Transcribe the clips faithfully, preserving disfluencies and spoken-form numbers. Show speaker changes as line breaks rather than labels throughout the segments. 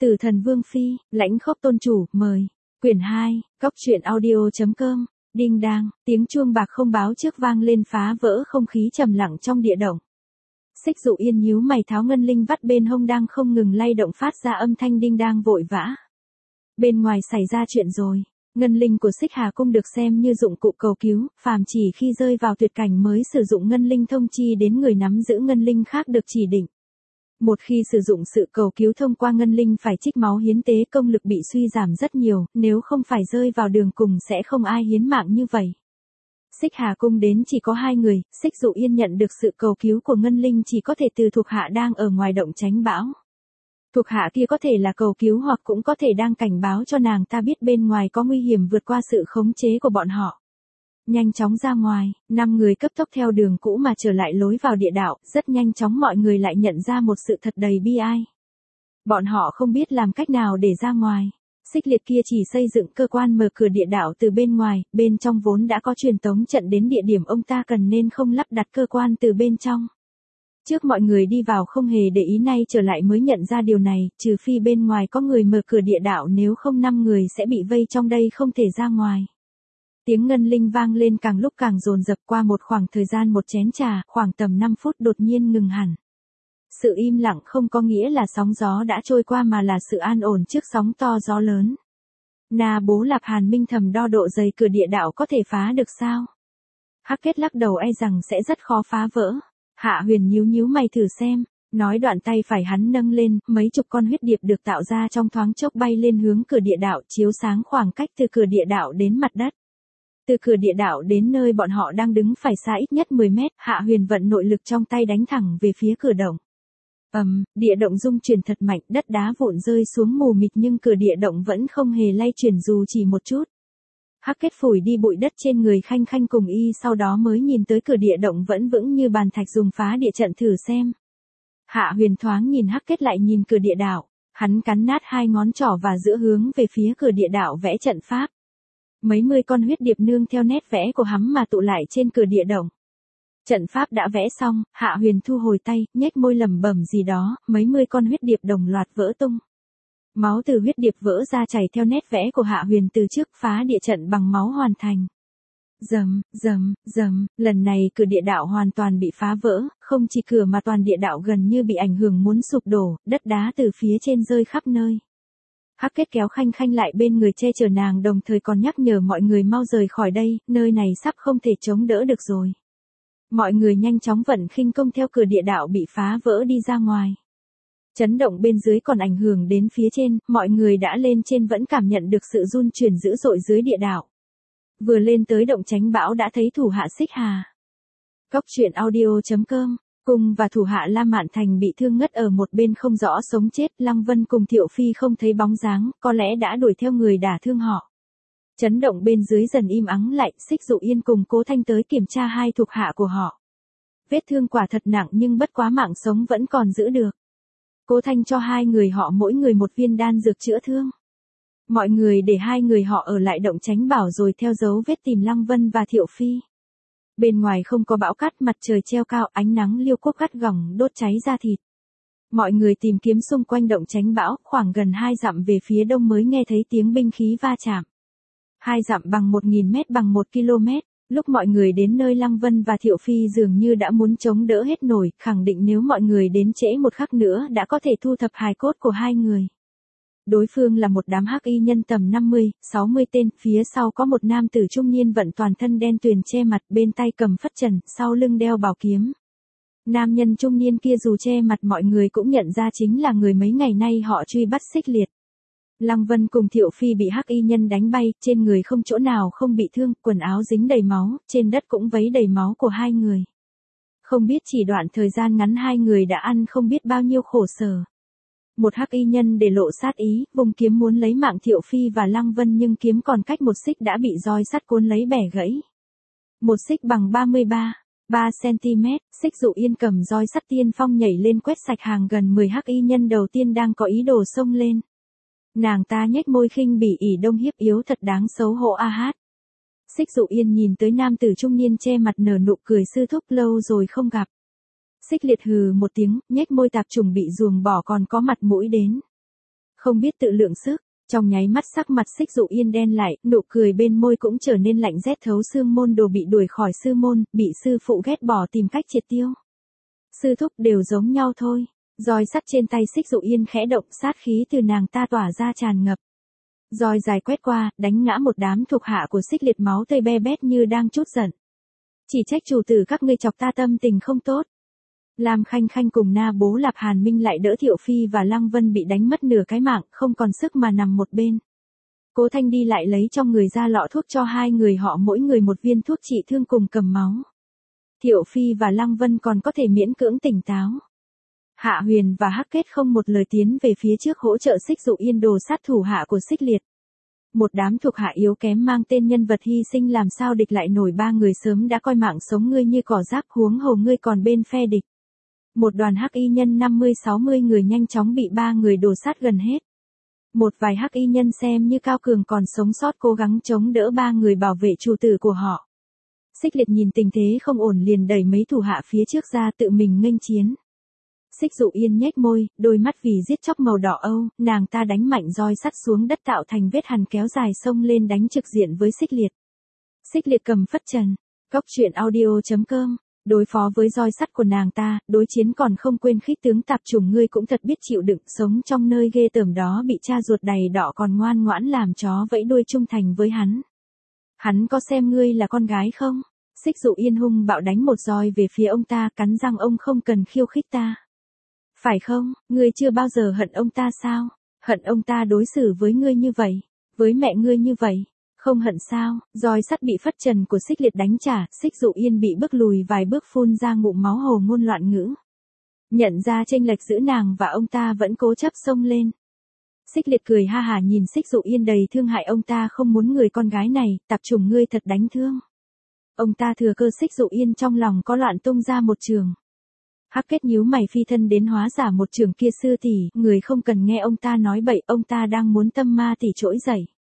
Tử Thần Vương Phi, Lãnh Khốc Tôn Chủ, mời. Quyển hai, Góc truyện audio.com, đinh đang, tiếng chuông bạc không báo trước vang lên phá vỡ không khí trầm lặng trong địa động. Xích Dụ Yên nhíu mày tháo ngân linh vắt bên hông đang không ngừng lay động phát ra âm thanh đinh đang vội vã. Bên ngoài xảy ra chuyện rồi. Ngân linh của Xích Hà Cung được xem như dụng cụ cầu cứu, phàm chỉ khi rơi vào tuyệt cảnh mới sử dụng ngân linh thông chi đến người nắm giữ ngân linh khác được chỉ định. Một khi sử dụng sự cầu cứu thông qua ngân linh phải trích máu hiến tế, công lực bị suy giảm rất nhiều, nếu không phải rơi vào đường cùng sẽ không ai hiến mạng như vậy. Xích Hà Cung đến chỉ có hai người, Xích Dụ Yên nhận được sự cầu cứu của ngân linh chỉ có thể từ thuộc hạ đang ở ngoài động tránh bão. Thuộc hạ kia có thể là cầu cứu hoặc cũng có thể đang cảnh báo cho nàng ta biết bên ngoài có nguy hiểm vượt qua sự khống chế của bọn họ. Nhanh chóng ra ngoài, năm người cấp tốc theo đường cũ mà trở lại lối vào địa đạo, rất nhanh chóng mọi người lại nhận ra một sự thật đầy bi ai. Bọn họ không biết làm cách nào để ra ngoài. Xích Liệt kia chỉ xây dựng cơ quan mở cửa địa đạo từ bên ngoài, bên trong vốn đã có truyền tống trận đến địa điểm ông ta cần nên không lắp đặt cơ quan từ bên trong. Trước mọi người đi vào không hề để ý, nay trở lại mới nhận ra điều này, trừ phi bên ngoài có người mở cửa địa đạo, nếu không năm người sẽ bị vây trong đây không thể ra ngoài. Tiếng ngân linh vang lên càng lúc càng dồn dập, qua một khoảng thời gian một chén trà, khoảng tầm năm phút đột nhiên ngừng hẳn. Sự im lặng không có nghĩa là sóng gió đã trôi qua mà là sự an ổn trước sóng to gió lớn. Na Bố Lạp Hàn Minh thầm đo độ dày cửa địa đạo có thể phá được sao? Hắc Kết lắc đầu e rằng sẽ rất khó phá vỡ. Hạ Huyền nhíu nhíu mày thử xem, nói đoạn tay phải hắn nâng lên, mấy chục con huyết điệp được tạo ra trong thoáng chốc bay lên hướng cửa địa đạo, chiếu sáng khoảng cách từ cửa địa đạo đến mặt đất. Từ cửa địa đạo đến nơi bọn họ đang đứng phải xa ít nhất mười mét, Hạ Huyền vận nội lực trong tay đánh thẳng về phía cửa động. Ầm, um, địa động rung chuyển thật mạnh, đất đá vụn rơi xuống mù mịt nhưng cửa địa động vẫn không hề lay chuyển dù chỉ một chút. Hắc Kết phủi đi bụi đất trên người Khanh Khanh cùng y, sau đó mới nhìn tới cửa địa động vẫn vững như bàn thạch, dùng phá địa trận thử xem. Hạ Huyền thoáng nhìn Hắc Kết lại nhìn cửa địa đạo, hắn cắn nát hai ngón trỏ và giữa hướng về phía cửa địa đạo vẽ trận pháp. Mấy mươi con huyết điệp nương theo nét vẽ của hắn mà tụ lại trên cửa địa động. Trận pháp đã vẽ xong, Hạ Huyền thu hồi tay, nhếch môi lẩm bẩm gì đó, mấy mươi con huyết điệp đồng loạt vỡ tung. Máu từ huyết điệp vỡ ra chảy theo nét vẽ của Hạ Huyền từ trước, phá địa trận bằng máu hoàn thành. Rầm, rầm, rầm, lần này cửa địa đạo hoàn toàn bị phá vỡ, không chỉ cửa mà toàn địa đạo gần như bị ảnh hưởng muốn sụp đổ, đất đá từ phía trên rơi khắp nơi. Hắc Kết kéo Khanh Khanh lại bên người che chở nàng, đồng thời còn nhắc nhở mọi người mau rời khỏi đây, nơi này sắp không thể chống đỡ được rồi. Mọi người nhanh chóng vận khinh công theo cửa địa đạo bị phá vỡ đi ra ngoài. Chấn động bên dưới còn ảnh hưởng đến phía trên, mọi người đã lên trên vẫn cảm nhận được sự run chuyển dữ dội dưới địa đạo. Vừa lên tới động tránh bão đã thấy thủ hạ Xích Hà. Góc truyện audio.com, Cung và thủ hạ La Mạn Thành bị thương ngất ở một bên không rõ sống chết, Lăng Vân cùng Thiệu Phi không thấy bóng dáng, có lẽ đã đuổi theo người đả thương họ. Chấn động bên dưới dần im ắng lại, Xích Dụ Yên cùng Cố Thanh tới kiểm tra hai thuộc hạ của họ. Vết thương quả thật nặng nhưng bất quá mạng sống vẫn còn giữ được. Cố Thanh cho hai người họ mỗi người một viên đan dược chữa thương. Mọi người để hai người họ ở lại động tránh bảo rồi theo dấu vết tìm Lăng Vân và Thiệu Phi. Bên ngoài không có bão cát, mặt trời treo cao, ánh nắng liêu quốc gắt gỏng đốt cháy da thịt. Mọi người tìm kiếm xung quanh động tránh bão, khoảng gần hai dặm về phía đông mới nghe thấy tiếng binh khí va chạm. Hai dặm bằng một nghìn mét bằng một ki lô mét, lúc mọi người đến nơi Lăng Vân và Thiệu Phi dường như đã muốn chống đỡ hết nổi, khẳng định nếu mọi người đến trễ một khắc nữa đã có thể thu thập hài cốt của hai người. Đối phương là một đám hắc y nhân tầm năm mươi, sáu mươi tên, phía sau có một nam tử trung niên vận toàn thân đen tuyền che mặt, bên tay cầm phất trần, sau lưng đeo bảo kiếm. Nam nhân trung niên kia dù che mặt mọi người cũng nhận ra chính là người mấy ngày nay họ truy bắt Xích Liệt. Lăng Vân cùng Thiệu Phi bị hắc y nhân đánh bay, trên người không chỗ nào không bị thương, quần áo dính đầy máu, trên đất cũng vấy đầy máu của hai người. Không biết chỉ đoạn thời gian ngắn hai người đã ăn không biết bao nhiêu khổ sở. Một hắc y nhân để lộ sát ý, vùng kiếm muốn lấy mạng Thiệu Phi và Lăng Vân nhưng kiếm còn cách một xích đã bị roi sắt cuốn lấy bẻ gãy. Một xích bằng ba mươi ba, ba xăng-ti-mét, Xích Dụ Yên cầm roi sắt tiên phong nhảy lên quét sạch hàng gần mười hắc y nhân đầu tiên đang có ý đồ xông lên. Nàng ta nhếch môi khinh bỉ ỉ đông hiếp yếu thật đáng xấu hổ a hát. Xích Dụ Yên nhìn tới nam tử trung niên che mặt nở nụ cười, sư thúc lâu rồi không gặp. Xích Liệt hừ một tiếng, nhếch môi tạp trùng bị ruồng bỏ còn có mặt mũi đến. Không biết tự lượng sức, trong nháy mắt sắc mặt Xích Dụ Yên đen lại, nụ cười bên môi cũng trở nên lạnh rét thấu xương môn đồ bị đuổi khỏi sư môn, bị sư phụ ghét bỏ tìm cách triệt tiêu. Sư thúc đều giống nhau thôi. Roi sắt trên tay Xích Dụ Yên khẽ động, sát khí từ nàng ta tỏa ra tràn ngập. Roi dài quét qua, đánh ngã một đám thuộc hạ của Xích Liệt, máu tươi be bét như đang trút giận. Chỉ trách chủ tử các ngươi chọc ta tâm tình không tốt. Lam Khanh Khanh cùng Na Bố Lạp Hàn Minh lại đỡ Thiệu Phi và Lăng Vân bị đánh mất nửa cái mạng, không còn sức mà nằm một bên. Cố Thanh đi lại lấy trong người ra lọ thuốc cho hai người họ mỗi người một viên thuốc trị thương cùng cầm máu. Thiệu Phi và Lăng Vân còn có thể miễn cưỡng tỉnh táo. Hạ Huyền và Hắc Kết không một lời tiến về phía trước hỗ trợ Xích Dụ Yên đồ sát thủ hạ của Xích Liệt. Một đám thuộc hạ yếu kém mang tên nhân vật hy sinh làm sao địch lại nổi ba người sớm đã coi mạng sống ngươi như cỏ rác, huống hồ ngươi còn bên phe địch. Một đoàn hắc y nhân năm mươi sáu mươi người nhanh chóng bị ba người đổ sát gần hết. Một vài hắc y nhân xem như cao cường còn sống sót cố gắng chống đỡ ba người bảo vệ chủ tử của họ. Xích Liệt nhìn tình thế không ổn liền đẩy mấy thủ hạ phía trước ra tự mình nghênh chiến. Xích Dụ Yên nhếch môi, đôi mắt vì giết chóc màu đỏ âu, nàng ta đánh mạnh roi sắt xuống đất tạo thành vết hằn kéo dài xông lên đánh trực diện với Xích Liệt. Xích Liệt cầm phất trần. Góc truyện audio chấm com. Đối phó với roi sắt của nàng ta, đối chiến còn không quên khích tướng tạp chủng, ngươi cũng thật biết chịu đựng, sống trong nơi ghê tởm đó bị cha ruột đầy đỏ còn ngoan ngoãn làm chó vẫy đuôi trung thành với hắn. Hắn có xem ngươi là con gái không? Xích Dụ Yên hung bạo đánh một roi về phía ông ta, cắn răng, ông không cần khiêu khích ta. Phải không, ngươi chưa bao giờ hận ông ta sao? Hận ông ta đối xử với ngươi như vậy, với mẹ ngươi như vậy. Không hận sao? Roi sắt bị phất trần của Xích Liệt đánh trả, Xích Dụ Yên bị bước lùi vài bước phun ra ngụm máu, hồ ngôn loạn ngữ. Nhận ra chênh lệch giữa nàng và ông ta vẫn cố chấp xông lên. Xích Liệt cười ha hả nhìn Xích Dụ Yên đầy thương hại, ông ta không muốn người con gái này, tạp chủng ngươi thật đáng thương. Ông ta thừa cơ Xích Dụ Yên trong lòng có loạn tung ra một trường. Hắc Kết nhíu mày phi thân đến hóa giả một trường kia, sư tỷ, người không cần nghe ông ta nói bậy, ông ta đang muốn tâm ma tỷ trỗi dậy.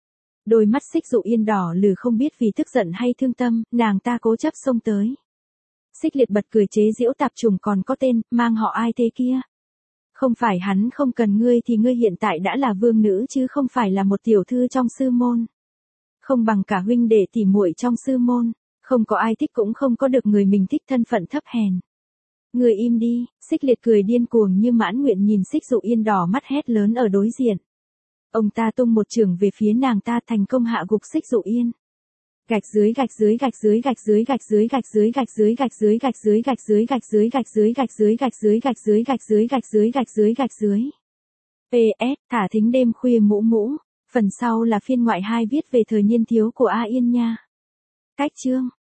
Đôi mắt Xích Dụ Yên đỏ lừ, không biết vì tức giận hay thương tâm, nàng ta cố chấp xông tới. Xích Liệt bật cười chế giễu, tạp chủng còn có tên, mang họ ai thế kia? Không phải hắn không cần ngươi thì ngươi hiện tại đã là vương nữ chứ không phải là một tiểu thư trong sư môn. Không bằng cả huynh đệ tỉ muội trong sư môn, không có ai thích cũng không có được người mình thích, thân phận thấp hèn. Ngươi im đi. Xích Liệt cười điên cuồng như mãn nguyện nhìn Xích Dụ Yên đỏ mắt hét lớn ở đối diện. Ông ta tung một chưởng về phía nàng ta, thành công hạ gục Xích Dụ Yên. Gạch dưới gạch dưới gạch dưới gạch dưới gạch dưới gạch dưới gạch dưới gạch dưới gạch dưới gạch dưới gạch dưới gạch dưới gạch dưới gạch dưới gạch dưới gạch dưới gạch dưới gạch dưới gạch dưới. pê ét thả thính đêm khuya mũ mũ. Phần sau là phiên ngoại hai viết về thời niên thiếu của A Yên nha. Cách chương